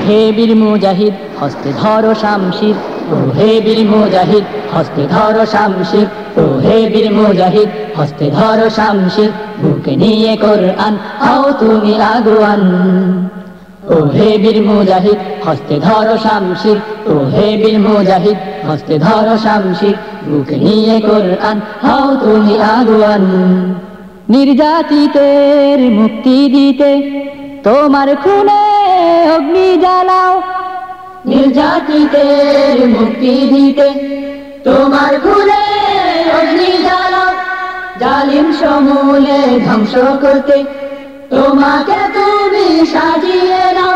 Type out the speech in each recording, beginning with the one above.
হে বীর মুজাহিদ হস্তে ধরো শামশির, ও হে বীর মুজাহিদ হস্তে ধরো শামশির, ও হে বীর মুজাহিদ হস্তে ধরো শামশির, বুকে নিয়ে কোরআন হও তুমি আগুয়ান। ও হে বীর মুজাহিদ হস্তে ধরো শামশির, ও হে বীর মুজাহিদ হস্তে ধরো শামশির, বুকে নিয়ে কোরআন হও তুমি আগুয়ান। নির্যাতিতের মুক্তি দিতে তোমার খুনে অগ্নি জ্বালাও, নির্যাতিতের মুক্তি দিতে তোমার খুনে অগ্নি জ্বালাও, জালিম সমূলে ধ্বংস করতে তোমাকে তুমি সাজিয়ে নাও।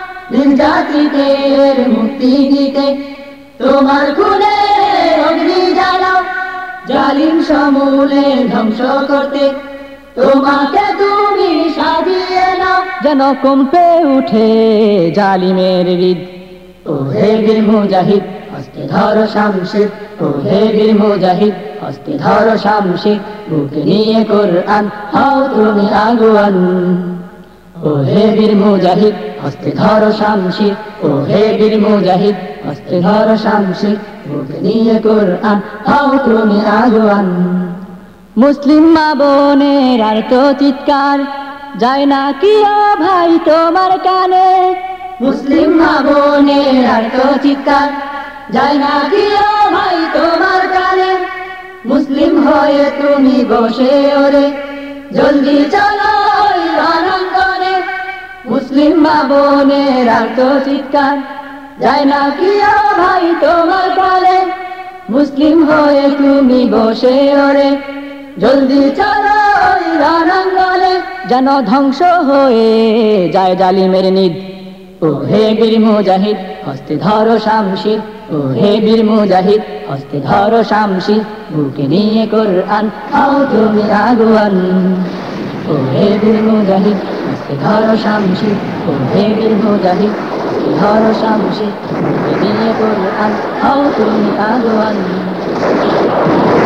নির্যাতিতের মুক্তি দিতে তোমার খুনে অগ্নি জ্বালাও, জালিম সমূলে ধ্বংস করতে তোমাকে তুমি সাজিয়ে নাও। যেন কম্পে উঠে জালিমের হৃদ, ও হে বীর মুজাহিদ হস্তে ধরো শামশির, ও হে বীর মুজাহিদ হস্তে ধরো শামশির, বুকে নিয়ে কোরআন হও তুমি আগুয়ান। ও হে বীর মুজাহিদ হস্তে ধরো শামশির, ও হে বীর মুজাহিদ হস্তে ধরো শামশির, বুকে নিয়ে কোরআন হও তুমি আগুয়ান। মুসলিম মা বোনের আর তো চিৎকার যায় না কি ও ভাই তোমার কানে, মুসলিম মা বোনের আর তো চিৎকার যায় না কি ও ভাই তোমার কানে। মুসলিম হয়ে তুমি বসে ওরে জলদি চলো রণাঙ্গনে, মুসলিম মা বোনের আর তো চিৎকার যায় না কি ও ভাই তোমার কানে। মুসলিম হয়ে তুমি বসে ওরে জলদি চলো রণাঙ্গনে, যেন ধ্বংস হয়ে যায় জালিমের নিদ। ও হে বীর মুজাহিদ হস্তে ধরো শামশির, ও হে বীর মুজাহিদ হস্তে ধরো শামশির, বুকে নিয়ে কোরআন হও তুমি আগুয়ান। ও হে বীর মুজাহিদ হস্তে ধরো শামশির, ও হে বীর মুজাহিদ হস্তে ধরো শামশির, বুকে নিয়ে কোরআন হও তুমি আগুয়ান।